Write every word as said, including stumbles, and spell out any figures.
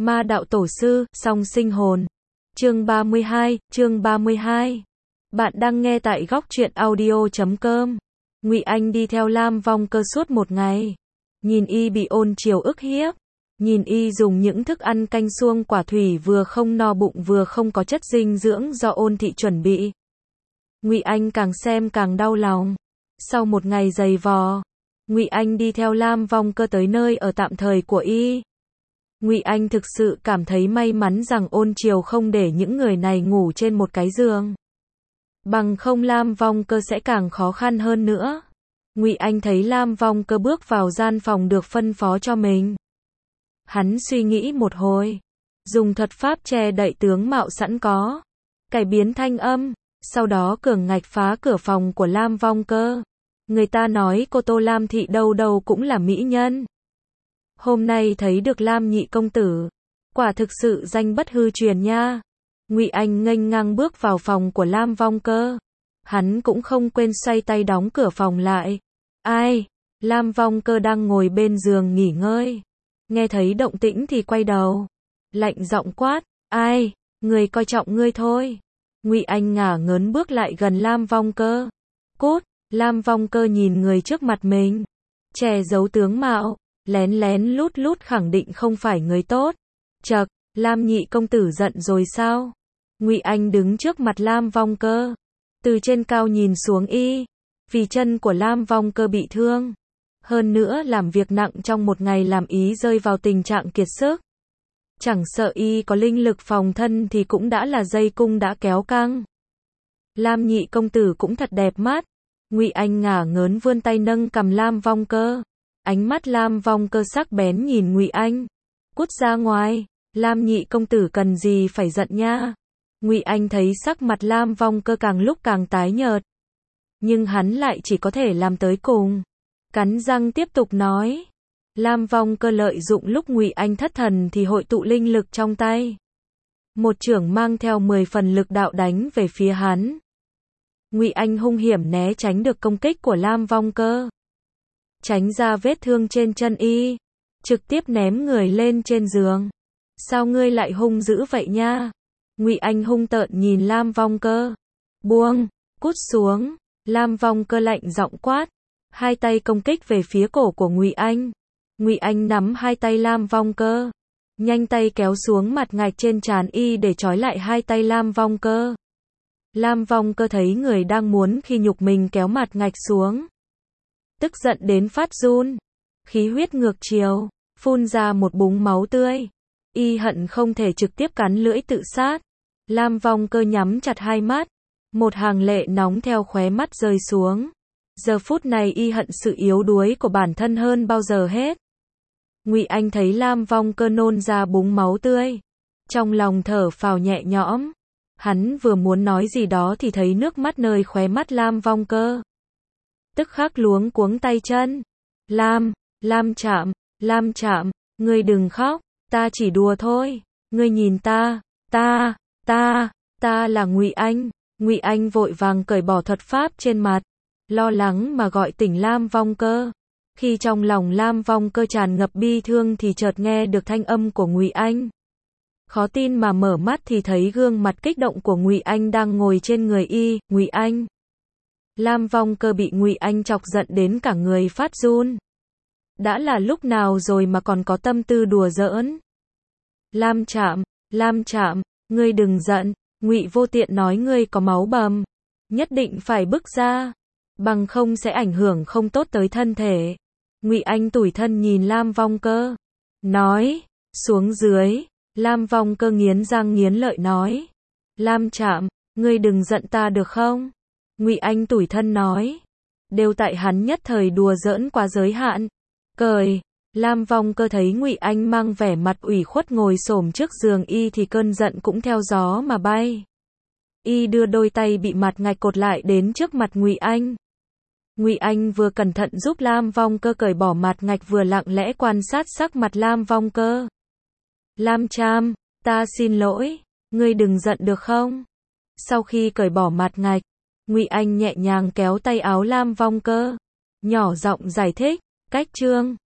Ma đạo tổ sư, song sinh hồn. Chương ba mươi hai, chương ba mươi hai. Bạn đang nghe tại góc truyện audio chấm com. Ngụy Anh đi theo Lam Vong Cơ suốt một ngày. Nhìn y bị Ôn Triều ức hiếp. Nhìn y dùng những thức ăn canh suông quả thủy vừa không no bụng vừa không có chất dinh dưỡng do Ôn thị chuẩn bị. Ngụy Anh càng xem càng đau lòng. Sau một ngày dày vò, Ngụy Anh đi theo Lam Vong Cơ tới nơi ở tạm thời của y. Ngụy Anh thực sự cảm thấy may mắn rằng Ôn Triều không để những người này ngủ trên một cái giường. Bằng không Lam Vong Cơ sẽ càng khó khăn hơn nữa. Ngụy Anh thấy Lam Vong Cơ bước vào gian phòng được phân phó cho mình. Hắn suy nghĩ một hồi, dùng thuật pháp che đậy tướng mạo sẵn có, cải biến thanh âm, sau đó cường ngạch phá cửa phòng của Lam Vong Cơ. Người ta nói cô Tô Lam thị đâu đâu cũng là mỹ nhân. Hôm nay thấy được Lam nhị công tử, quả thực sự danh bất hư truyền nha. Ngụy Anh nghênh ngang bước vào phòng của Lam Vong Cơ. Hắn cũng không quên xoay tay đóng cửa phòng lại. Ai? Lam Vong Cơ đang ngồi bên giường nghỉ ngơi. Nghe thấy động tĩnh thì quay đầu. Lạnh giọng quát. Ai? Người coi trọng ngươi thôi. Ngụy Anh ngả ngớn bước lại gần Lam Vong Cơ. Cút! Lam Vong Cơ nhìn người trước mặt mình. Che giấu tướng mạo. Lén lén lút lút khẳng định không phải người tốt. Chậc, Lam nhị công tử giận rồi sao? Ngụy Anh đứng trước mặt Lam Vong Cơ, từ trên cao nhìn xuống y, vì chân của Lam Vong Cơ bị thương, hơn nữa làm việc nặng trong một ngày làm ý rơi vào tình trạng kiệt sức. Chẳng sợ y có linh lực phòng thân thì cũng đã là dây cung đã kéo căng. Lam nhị công tử cũng thật đẹp mắt. Ngụy Anh ngả ngớn vươn tay nâng cằm Lam Vong Cơ. Ánh mắt Lam Vong Cơ sắc bén nhìn Ngụy Anh. Cút ra ngoài, Lam nhị công tử cần gì phải giận nha. Ngụy Anh thấy sắc mặt Lam Vong Cơ càng lúc càng tái nhợt. Nhưng hắn lại chỉ có thể làm tới cùng. Cắn răng tiếp tục nói. Lam Vong Cơ lợi dụng lúc Ngụy Anh thất thần thì hội tụ linh lực trong tay. Một chưởng mang theo mười phần lực đạo đánh về phía hắn. Ngụy Anh hung hiểm né tránh được công kích của Lam Vong Cơ. Tránh ra vết thương trên chân y, trực tiếp ném người lên trên giường. Sao ngươi lại hung dữ vậy nha? Ngụy Anh hung tợn nhìn Lam Vong Cơ. Buông, cút xuống. Lam Vong Cơ lạnh giọng quát, hai tay công kích về phía cổ của Ngụy Anh. Ngụy Anh nắm hai tay Lam Vong Cơ, nhanh tay kéo xuống mặt ngạch trên trán y để trói lại hai tay Lam Vong Cơ. Lam Vong Cơ thấy người đang muốn khi nhục mình kéo mặt ngạch xuống, tức giận đến phát run, khí huyết ngược chiều, phun ra một búng máu tươi. Y hận không thể trực tiếp cắn lưỡi tự sát. Lam Vong Cơ nhắm chặt hai mắt, một hàng lệ nóng theo khóe mắt rơi xuống. Giờ phút này y hận sự yếu đuối của bản thân hơn bao giờ hết. Ngụy Anh thấy Lam Vong Cơ nôn ra búng máu tươi, trong lòng thở phào nhẹ nhõm. Hắn vừa muốn nói gì đó thì thấy nước mắt nơi khóe mắt Lam Vong Cơ. Tức khắc luống cuống tay chân. Lam, Lam Trạm, Lam Trạm, ngươi đừng khóc, ta chỉ đùa thôi. Ngươi nhìn ta, ta, ta, ta là Ngụy Anh. Ngụy Anh vội vàng cởi bỏ thuật pháp trên mặt, lo lắng mà gọi tỉnh Lam Vong Cơ. Khi trong lòng Lam Vong Cơ tràn ngập bi thương thì chợt nghe được thanh âm của Ngụy Anh. Khó tin mà mở mắt thì thấy gương mặt kích động của Ngụy Anh đang ngồi trên người y. Ngụy Anh. Lam Vong Cơ bị Ngụy Anh chọc giận đến cả người phát run. Đã là lúc nào rồi mà còn có tâm tư đùa giỡn. Lam Trạm, Lam Trạm, ngươi đừng giận. Ngụy Vô Tiện nói ngươi có máu bầm, nhất định phải bức ra, bằng không sẽ ảnh hưởng không tốt tới thân thể. Ngụy Anh tủi thân nhìn Lam Vong Cơ, nói, xuống dưới. Lam Vong Cơ nghiến răng nghiến lợi nói, Lam Trạm, ngươi đừng giận ta được không? Ngụy Anh tủi thân nói, đều tại hắn nhất thời đùa giỡn quá giới hạn. Cởi. Lam Vong Cơ thấy Ngụy Anh mang vẻ mặt ủy khuất ngồi xổm trước giường y thì cơn giận cũng theo gió mà bay. Y đưa đôi tay bị mặt ngạch cột lại đến trước mặt Ngụy Anh. Ngụy Anh vừa cẩn thận giúp Lam Vong Cơ cởi bỏ mặt ngạch vừa lặng lẽ quan sát sắc mặt Lam Vong Cơ. Lam Trạm, ta xin lỗi, ngươi đừng giận được không? Sau khi cởi bỏ mặt ngạch, Ngụy Anh nhẹ nhàng kéo tay áo Lam Vong Cơ, nhỏ giọng giải thích, cách trương.